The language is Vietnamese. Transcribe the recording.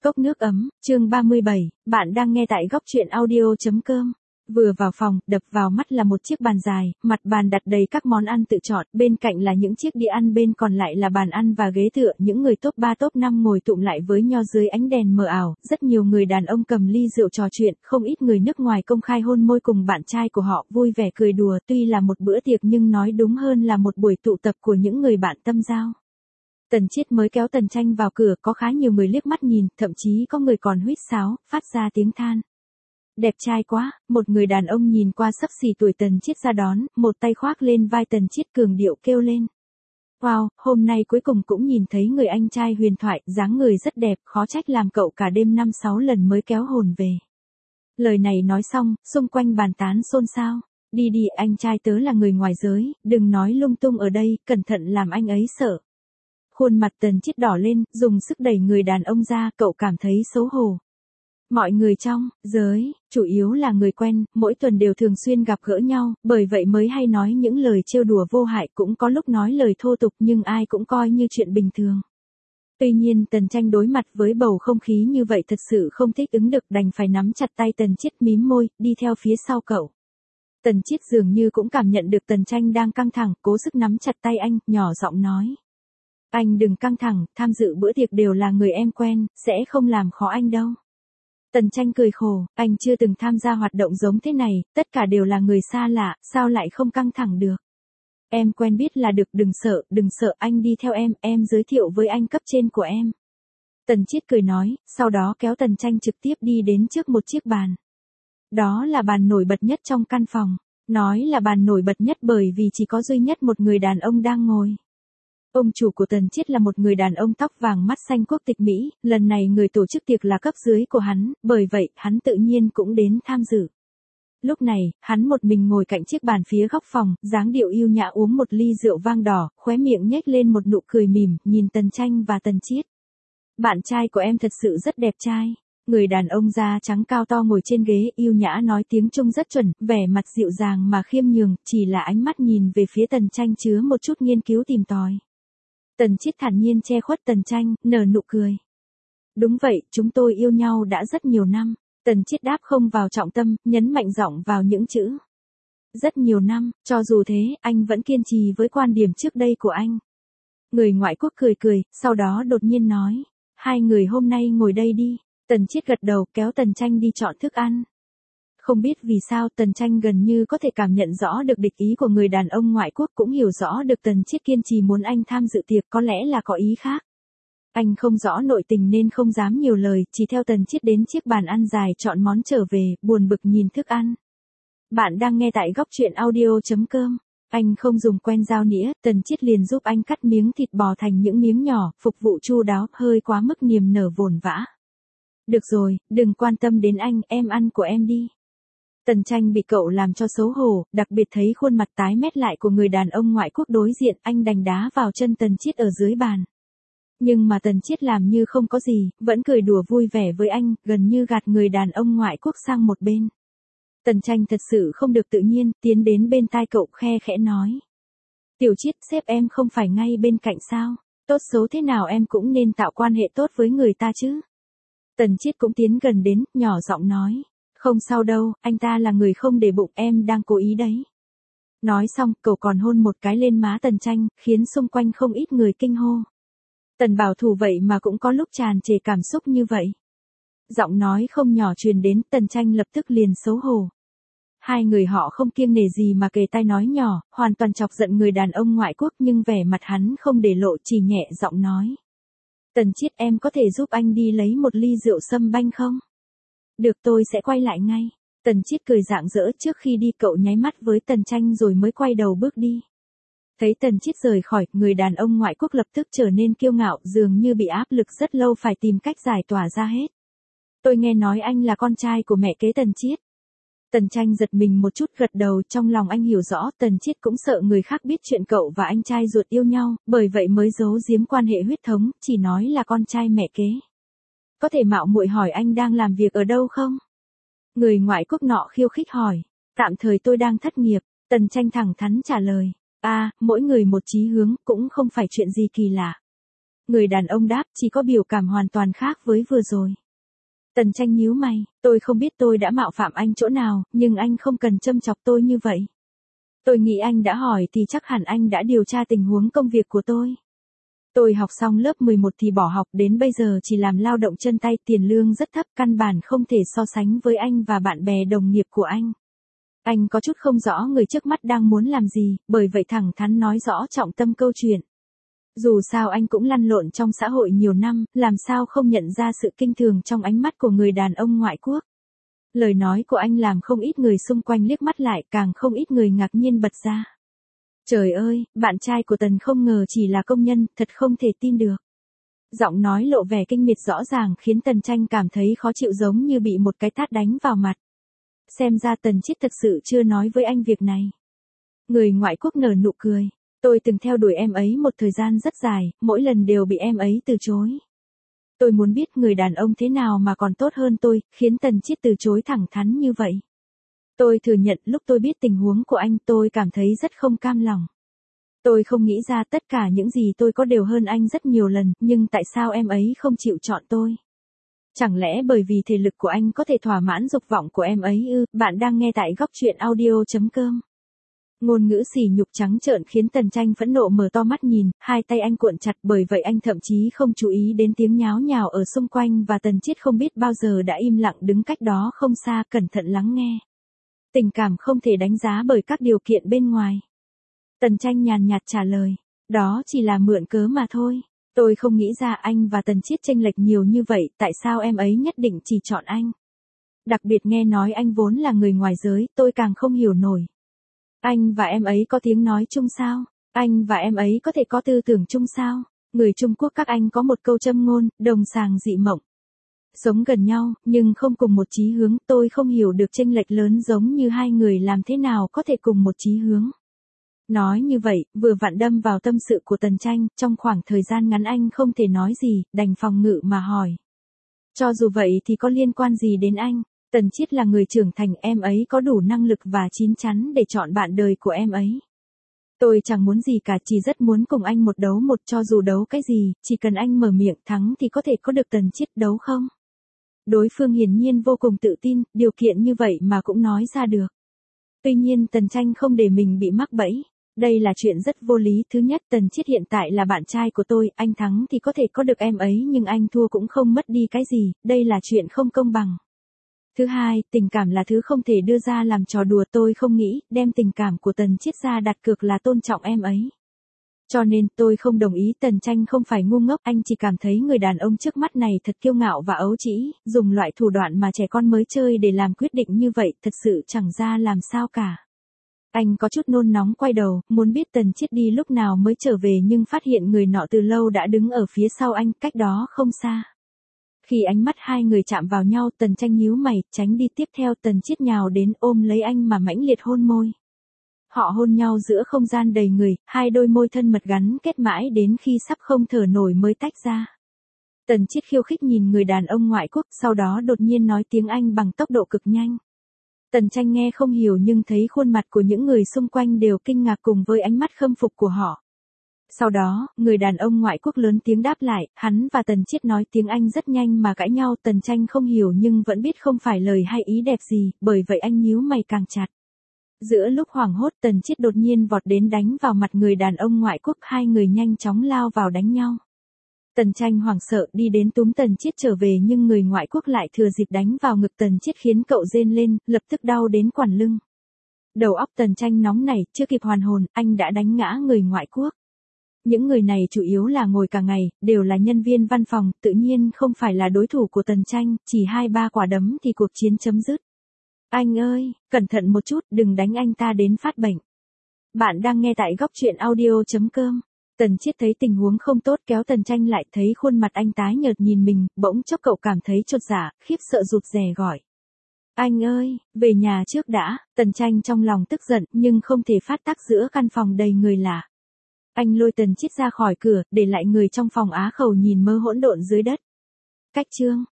Cốc nước ấm, chương 37, bạn đang nghe tại góc truyện audio.com. Vừa vào phòng, đập vào mắt là một chiếc bàn dài, mặt bàn đặt đầy các món ăn tự chọn, bên cạnh là những chiếc đĩa ăn, bên còn lại là bàn ăn và ghế tựa, những người top 3 top 5 ngồi tụm lại với nho dưới ánh đèn mờ ảo, rất nhiều người đàn ông cầm ly rượu trò chuyện, không ít người nước ngoài công khai hôn môi cùng bạn trai của họ, vui vẻ cười đùa, tuy là một bữa tiệc nhưng nói đúng hơn là một buổi tụ tập của những người bạn tâm giao. Tần Chiết mới kéo Tần Tranh vào cửa, có khá nhiều người liếc mắt nhìn, thậm chí có người còn huýt sáo, phát ra tiếng than. Đẹp trai quá, một người đàn ông nhìn qua xấp xỉ tuổi Tần Chiết ra đón, một tay khoác lên vai Tần Chiết cường điệu kêu lên. Wow, hôm nay cuối cùng cũng nhìn thấy người anh trai huyền thoại, dáng người rất đẹp, khó trách làm cậu cả đêm 5-6 lần mới kéo hồn về. Lời này nói xong, xung quanh bàn tán xôn xao. Đi đi, anh trai tớ là người ngoài giới, đừng nói lung tung ở đây, cẩn thận làm anh ấy sợ. Khuôn mặt Tần Chiết đỏ lên, dùng sức đẩy người đàn ông ra, cậu cảm thấy xấu hổ. Mọi người trong giới, chủ yếu là người quen, mỗi tuần đều thường xuyên gặp gỡ nhau, bởi vậy mới hay nói những lời trêu đùa vô hại, cũng có lúc nói lời thô tục nhưng ai cũng coi như chuyện bình thường. Tuy nhiên Tần Tranh đối mặt với bầu không khí như vậy thật sự không thích ứng được, đành phải nắm chặt tay Tần Chiết mím môi, đi theo phía sau cậu. Tần Chiết dường như cũng cảm nhận được Tần Tranh đang căng thẳng, cố sức nắm chặt tay anh, nhỏ giọng nói. Anh đừng căng thẳng, tham dự bữa tiệc đều là người em quen, sẽ không làm khó anh đâu. Tần Tranh cười khổ, anh chưa từng tham gia hoạt động giống thế này, tất cả đều là người xa lạ, sao lại không căng thẳng được. Em quen biết là được, đừng sợ, anh đi theo em giới thiệu với anh cấp trên của em. Tần Chiết cười nói, sau đó kéo Tần Tranh trực tiếp đi đến trước một chiếc bàn. Đó là bàn nổi bật nhất trong căn phòng, nói là bàn nổi bật nhất bởi vì chỉ có duy nhất một người đàn ông đang ngồi. Ông chủ của Tần Chiết là một người đàn ông tóc vàng mắt xanh quốc tịch Mỹ, lần này người tổ chức tiệc là cấp dưới của hắn, bởi vậy, hắn tự nhiên cũng đến tham dự. Lúc này, hắn một mình ngồi cạnh chiếc bàn phía góc phòng, dáng điệu yêu nhã uống một ly rượu vang đỏ, khóe miệng nhếch lên một nụ cười mỉm, nhìn Tần Tranh và Tần Chiết. Bạn trai của em thật sự rất đẹp trai. Người đàn ông da trắng cao to ngồi trên ghế, yêu nhã nói tiếng Trung rất chuẩn, vẻ mặt dịu dàng mà khiêm nhường, chỉ là ánh mắt nhìn về phía Tần Tranh chứa một chút nghiên cứu tìm tòi. Tần Chiết thản nhiên che khuất Tần Tranh, nở nụ cười. Đúng vậy, chúng tôi yêu nhau đã rất nhiều năm. Tần Chiết đáp không vào trọng tâm, nhấn mạnh giọng vào những chữ. Rất nhiều năm, cho dù thế, anh vẫn kiên trì với quan điểm trước đây của anh. Người ngoại quốc cười, sau đó đột nhiên nói. Hai người hôm nay ngồi đây đi. Tần Chiết gật đầu, kéo Tần Tranh đi chọn thức ăn. Không biết vì sao Tần Tranh gần như có thể cảm nhận rõ được địch ý của người đàn ông ngoại quốc, cũng hiểu rõ được Tần Chiết kiên trì muốn anh tham dự tiệc, có lẽ là có ý khác. Anh không rõ nội tình nên không dám nhiều lời, chỉ theo Tần Chiết đến chiếc bàn ăn dài chọn món trở về, buồn bực nhìn thức ăn. Bạn đang nghe tại góc truyện audio.com. Anh không dùng quen dao nĩa, Tần Chiết liền giúp anh cắt miếng thịt bò thành những miếng nhỏ, phục vụ chu đáo, hơi quá mức niềm nở vồn vã. Được rồi, đừng quan tâm đến anh, em ăn của em đi. Tần Tranh bị cậu làm cho xấu hổ, đặc biệt thấy khuôn mặt tái mét lại của người đàn ông ngoại quốc đối diện, anh đành đá vào chân Tần Chiết ở dưới bàn. Nhưng mà Tần Chiết làm như không có gì, vẫn cười đùa vui vẻ với anh, gần như gạt người đàn ông ngoại quốc sang một bên. Tần Tranh thật sự không được tự nhiên, tiến đến bên tai cậu khe khẽ nói. Tiểu Chiết, sếp em không phải ngay bên cạnh sao, tốt xấu thế nào em cũng nên tạo quan hệ tốt với người ta chứ. Tần Chiết cũng tiến gần đến, nhỏ giọng nói. Không sao đâu, anh ta là người không để bụng, em đang cố ý đấy. Nói xong, cậu còn hôn một cái lên má Tần Tranh, khiến xung quanh không ít người kinh hô. Tần bảo thủ vậy mà cũng có lúc tràn trề cảm xúc như vậy. Giọng nói không nhỏ truyền đến, Tần Tranh lập tức liền xấu hổ. Hai người họ không kiêng nể gì mà kề tai nói nhỏ, hoàn toàn chọc giận người đàn ông ngoại quốc, nhưng vẻ mặt hắn không để lộ, chỉ nhẹ giọng nói. Tần Chiết, em có thể giúp anh đi lấy một ly rượu sâm banh không? Được, tôi sẽ quay lại ngay. Tần Chiết cười rạng rỡ, trước khi đi cậu nháy mắt với Tần Tranh rồi mới quay đầu bước đi. Thấy Tần Chiết rời khỏi, người đàn ông ngoại quốc lập tức trở nên kiêu ngạo, dường như bị áp lực rất lâu phải tìm cách giải tỏa ra hết. Tôi nghe nói anh là con trai của mẹ kế Tần Chiết. Tần Tranh giật mình một chút, gật đầu, trong lòng anh hiểu rõ Tần Chiết cũng sợ người khác biết chuyện cậu và anh trai ruột yêu nhau, bởi vậy mới giấu giếm quan hệ huyết thống, chỉ nói là con trai mẹ kế. Có thể mạo muội hỏi anh đang làm việc ở đâu không? Người ngoại quốc nọ khiêu khích hỏi. Tạm thời tôi đang thất nghiệp. Tần Tranh thẳng thắn trả lời. Mỗi người một chí hướng, cũng không phải chuyện gì kỳ lạ. Người đàn ông đáp, chỉ có biểu cảm hoàn toàn khác với vừa rồi. Tần Tranh nhíu mày, tôi không biết tôi đã mạo phạm anh chỗ nào, nhưng anh không cần châm chọc tôi như vậy. Tôi nghĩ anh đã hỏi thì chắc hẳn anh đã điều tra tình huống công việc của tôi. Tôi học xong lớp 11 thì bỏ học, đến bây giờ chỉ làm lao động chân tay, tiền lương rất thấp, căn bản không thể so sánh với anh và bạn bè đồng nghiệp của anh. Anh có chút không rõ người trước mắt đang muốn làm gì, bởi vậy thẳng thắn nói rõ trọng tâm câu chuyện. Dù sao anh cũng lăn lộn trong xã hội nhiều năm, làm sao không nhận ra sự kinh thường trong ánh mắt của người đàn ông ngoại quốc. Lời nói của anh làm không ít người xung quanh liếc mắt lại, càng không ít người ngạc nhiên bật ra. Trời ơi, bạn trai của Tần không ngờ chỉ là công nhân, thật không thể tin được. Giọng nói lộ vẻ kinh miệt rõ ràng khiến Tần Tranh cảm thấy khó chịu, giống như bị một cái tát đánh vào mặt. Xem ra Tần Chiết thật sự chưa nói với anh việc này. Người ngoại quốc nở nụ cười. Tôi từng theo đuổi em ấy một thời gian rất dài, mỗi lần đều bị em ấy từ chối. Tôi muốn biết người đàn ông thế nào mà còn tốt hơn tôi, khiến Tần Chiết từ chối thẳng thắn như vậy. Tôi thừa nhận lúc tôi biết tình huống của anh tôi cảm thấy rất không cam lòng. Tôi không nghĩ ra tất cả những gì tôi có đều hơn anh rất nhiều lần, nhưng tại sao em ấy không chịu chọn tôi? Chẳng lẽ bởi vì thể lực của anh có thể thỏa mãn dục vọng của em ấy ư? Bạn đang nghe tại góc truyện audio.com. Ngôn ngữ sỉ nhục trắng trợn khiến Tần Tranh phẫn nộ mở to mắt nhìn, hai tay anh cuộn chặt, bởi vậy anh thậm chí không chú ý đến tiếng nháo nhào ở xung quanh, và Tần Chiết không biết bao giờ đã im lặng đứng cách đó không xa, cẩn thận lắng nghe. Tình cảm không thể đánh giá bởi các điều kiện bên ngoài. Tần Tranh nhàn nhạt trả lời, đó chỉ là mượn cớ mà thôi. Tôi không nghĩ ra anh và Tần Chiết chênh lệch nhiều như vậy, tại sao em ấy nhất định chỉ chọn anh? Đặc biệt nghe nói anh vốn là người ngoài giới, tôi càng không hiểu nổi. Anh và em ấy có tiếng nói chung sao? Anh và em ấy có thể có tư tưởng chung sao? Người Trung Quốc các anh có một câu châm ngôn, đồng sàng dị mộng. Sống gần nhau, nhưng không cùng một chí hướng, tôi không hiểu được chênh lệch lớn giống như hai người làm thế nào có thể cùng một chí hướng. Nói như vậy, vừa vặn đâm vào tâm sự của Tần Tranh, trong khoảng thời gian ngắn anh không thể nói gì, đành phòng ngự mà hỏi. Cho dù vậy thì có liên quan gì đến anh? Tần Chiết là người trưởng thành, em ấy có đủ năng lực và chín chắn để chọn bạn đời của em ấy. Tôi chẳng muốn gì cả, chỉ rất muốn cùng anh một đấu một, cho dù đấu cái gì, chỉ cần anh mở miệng thắng thì có thể có được Tần Chiết, đấu không? Đối phương hiển nhiên vô cùng tự tin, điều kiện như vậy mà cũng nói ra được. Tuy nhiên Tần Tranh không để mình bị mắc bẫy. Đây là chuyện rất vô lý. Thứ nhất, Tần Chiết hiện tại là bạn trai của tôi, anh thắng thì có thể có được em ấy nhưng anh thua cũng không mất đi cái gì, đây là chuyện không công bằng. Thứ hai, tình cảm là thứ không thể đưa ra làm trò đùa, tôi không nghĩ đem tình cảm của Tần Chiết ra đặt cược là tôn trọng em ấy. Cho nên tôi không đồng ý. Tần Tranh không phải ngu ngốc, anh chỉ cảm thấy người đàn ông trước mắt này thật kiêu ngạo và ấu trĩ, dùng loại thủ đoạn mà trẻ con mới chơi để làm quyết định như vậy, thật sự chẳng ra làm sao cả. Anh có chút nôn nóng quay đầu, muốn biết Tần Chiết đi lúc nào mới trở về, nhưng phát hiện người nọ từ lâu đã đứng ở phía sau anh, cách đó không xa. Khi ánh mắt hai người chạm vào nhau, Tần Tranh nhíu mày, tránh đi, tiếp theo Tần Chiết nhào đến ôm lấy anh mà mãnh liệt hôn môi. Họ hôn nhau giữa không gian đầy người, hai đôi môi thân mật gắn kết mãi đến khi sắp không thở nổi mới tách ra. Tần Chiết khiêu khích nhìn người đàn ông ngoại quốc, sau đó đột nhiên nói tiếng Anh bằng tốc độ cực nhanh. Tần Tranh nghe không hiểu nhưng thấy khuôn mặt của những người xung quanh đều kinh ngạc cùng với ánh mắt khâm phục của họ. Sau đó, người đàn ông ngoại quốc lớn tiếng đáp lại, hắn và Tần Chiết nói tiếng Anh rất nhanh mà cãi nhau. Tần Tranh không hiểu nhưng vẫn biết không phải lời hay ý đẹp gì, bởi vậy anh nhíu mày càng chặt. Giữa lúc hoảng hốt, Tần Chiết đột nhiên vọt đến đánh vào mặt người đàn ông ngoại quốc, hai người nhanh chóng lao vào đánh nhau. Tần Tranh hoảng sợ đi đến túm Tần Chiết trở về, nhưng người ngoại quốc lại thừa dịp đánh vào ngực Tần Chiết khiến cậu rên lên, lập tức đau đến quằn lưng. Đầu óc Tần Tranh nóng nảy, chưa kịp hoàn hồn, anh đã đánh ngã người ngoại quốc. Những người này chủ yếu là ngồi cả ngày, đều là nhân viên văn phòng, tự nhiên không phải là đối thủ của Tần Tranh, chỉ 2-3 quả đấm thì cuộc chiến chấm dứt. Anh ơi, cẩn thận một chút, đừng đánh anh ta đến phát bệnh. Bạn đang nghe tại góc truyện audio.com. Tần Chiết thấy tình huống không tốt kéo Tần Tranh lại, thấy khuôn mặt anh tái nhợt nhìn mình, bỗng chốc cậu cảm thấy chột dạ, khiếp sợ rụt rè gọi. Anh ơi, về nhà trước đã. Tần Tranh trong lòng tức giận nhưng không thể phát tác giữa căn phòng đầy người lạ. Anh lôi Tần Chiết ra khỏi cửa, để lại người trong phòng á khẩu nhìn mơ hỗn độn dưới đất. Cách chương